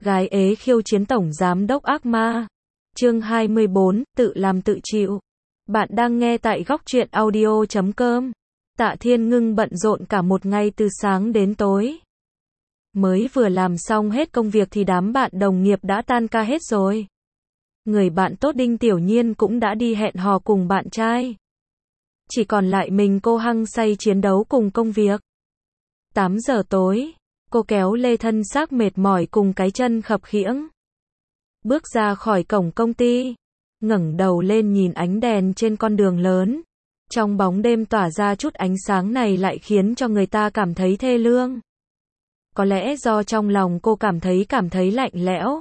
Gái ế khiêu chiến tổng giám đốc ác ma. Chương 24, tự làm tự chịu. Bạn đang nghe tại góc truyện audio.com. Tạ Thiên Ngưng bận rộn cả một ngày từ sáng đến tối. Mới vừa làm xong hết công việc thì đám bạn đồng nghiệp đã tan ca hết rồi. Người bạn tốt Đinh Tiểu Nhiên cũng đã đi hẹn hò cùng bạn trai. Chỉ còn lại mình cô hăng say chiến đấu cùng công việc. 8 giờ tối, cô kéo lê thân xác mệt mỏi cùng cái chân khập khiễng. Bước ra khỏi cổng công ty, ngẩng đầu lên nhìn ánh đèn trên con đường lớn. Trong bóng đêm tỏa ra chút ánh sáng này lại khiến cho người ta cảm thấy thê lương. Có lẽ do trong lòng cô cảm thấy lạnh lẽo,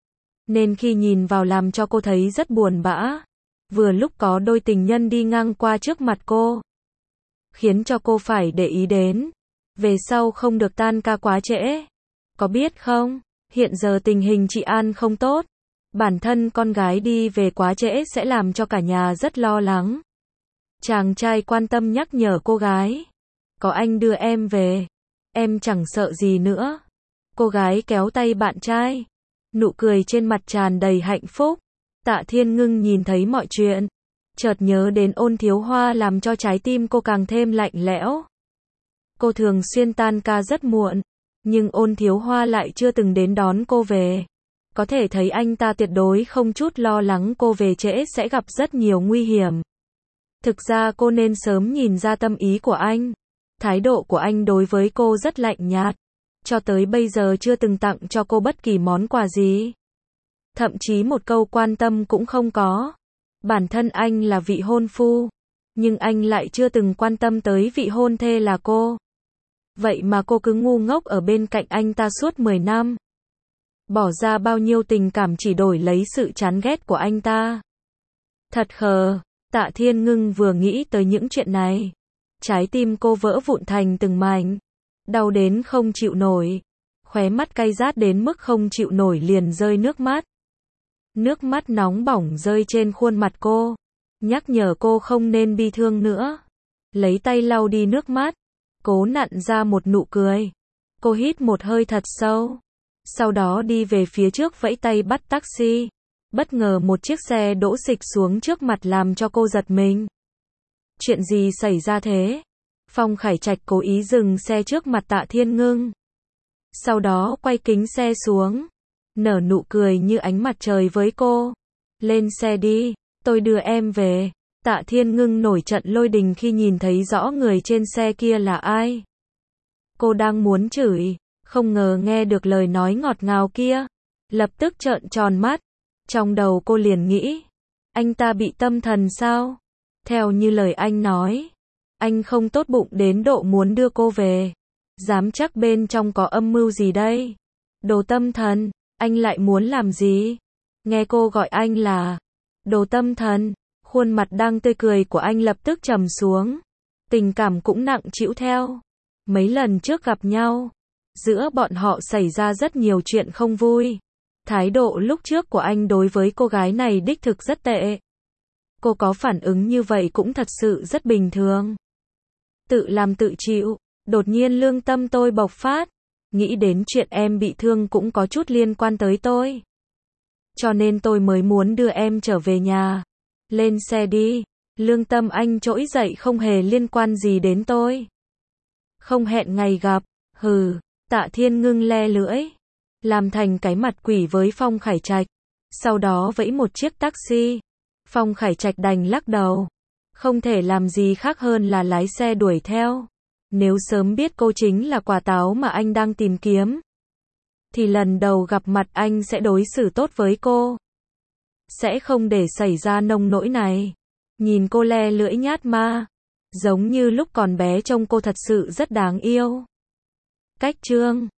nên khi nhìn vào làm cho cô thấy rất buồn bã. Vừa lúc có đôi tình nhân đi ngang qua trước mặt cô, khiến cho cô phải để ý đến. Về sau không được tan ca quá trễ. Có biết không, hiện giờ tình hình chị An không tốt. Bản thân con gái đi về quá trễ sẽ làm cho cả nhà rất lo lắng. Chàng trai quan tâm nhắc nhở cô gái. Có anh đưa em về, em chẳng sợ gì nữa. Cô gái kéo tay bạn trai, nụ cười trên mặt tràn đầy hạnh phúc. Tạ Thiên Ngưng nhìn thấy mọi chuyện, chợt nhớ đến Ôn Thiếu Hoa làm cho trái tim cô càng thêm lạnh lẽo. Cô thường xuyên tan ca rất muộn, nhưng Ôn Thiếu Hoa lại chưa từng đến đón cô về. Có thể thấy anh ta tuyệt đối không chút lo lắng cô về trễ sẽ gặp rất nhiều nguy hiểm. Thực ra cô nên sớm nhìn ra tâm ý của anh. Thái độ của anh đối với cô rất lạnh nhạt. Cho tới bây giờ chưa từng tặng cho cô bất kỳ món quà gì. Thậm chí một câu quan tâm cũng không có. Bản thân anh là vị hôn phu, nhưng anh lại chưa từng quan tâm tới vị hôn thê là cô. Vậy mà cô cứ ngu ngốc ở bên cạnh anh ta suốt 10 năm. Bỏ ra bao nhiêu tình cảm chỉ đổi lấy sự chán ghét của anh ta. Thật khờ. Tạ Thiên Ngưng vừa nghĩ tới những chuyện này, trái tim cô vỡ vụn thành từng mảnh. Đau đến không chịu nổi. Khóe mắt cay rát đến mức không chịu nổi liền rơi nước mắt. Nước mắt nóng bỏng rơi trên khuôn mặt cô, nhắc nhở cô không nên bi thương nữa. Lấy tay lau đi nước mắt, cố nặn ra một nụ cười. Cô hít một hơi thật sâu, sau đó đi về phía trước vẫy tay bắt taxi. Bất ngờ một chiếc xe đỗ xịch xuống trước mặt làm cho cô giật mình. Chuyện gì xảy ra thế? Phong Khải Trạch cố ý dừng xe trước mặt Tạ Thiên Ngưng. Sau đó quay kính xe xuống, nở nụ cười như ánh mặt trời với cô. Lên xe đi, tôi đưa em về. Tạ Thiên Ngưng nổi trận lôi đình khi nhìn thấy rõ người trên xe kia là ai. Cô đang muốn chửi, không ngờ nghe được lời nói ngọt ngào kia. Lập tức trợn tròn mắt. Trong đầu cô liền nghĩ, anh ta bị tâm thần sao? Theo như lời anh nói, anh không tốt bụng đến độ muốn đưa cô về. Dám chắc bên trong có âm mưu gì đây? Đồ tâm thần, anh lại muốn làm gì? Nghe cô gọi anh là đồ tâm thần, khuôn mặt đang tươi cười của anh lập tức trầm xuống. Tình cảm cũng nặng trĩu theo. Mấy lần trước gặp nhau, giữa bọn họ xảy ra rất nhiều chuyện không vui. Thái độ lúc trước của anh đối với cô gái này đích thực rất tệ. Cô có phản ứng như vậy cũng thật sự rất bình thường. Tự làm tự chịu. Đột nhiên lương tâm tôi bộc phát. Nghĩ đến chuyện em bị thương cũng có chút liên quan tới tôi. Cho nên tôi mới muốn đưa em trở về nhà. Lên xe đi. Lương tâm anh trỗi dậy không hề liên quan gì đến tôi. Không hẹn ngày gặp. Hừ. Tạ Thiên Ngưng le lưỡi, làm thành cái mặt quỷ với Phong Khải Trạch. Sau đó vẫy một chiếc taxi. Phong Khải Trạch đành lắc đầu. Không thể làm gì khác hơn là lái xe đuổi theo. Nếu sớm biết cô chính là quả táo mà anh đang tìm kiếm, thì lần đầu gặp mặt anh sẽ đối xử tốt với cô. Sẽ không để xảy ra nông nỗi này. Nhìn cô le lưỡi nhát ma. Giống như lúc còn bé trông cô thật sự rất đáng yêu. Cách chương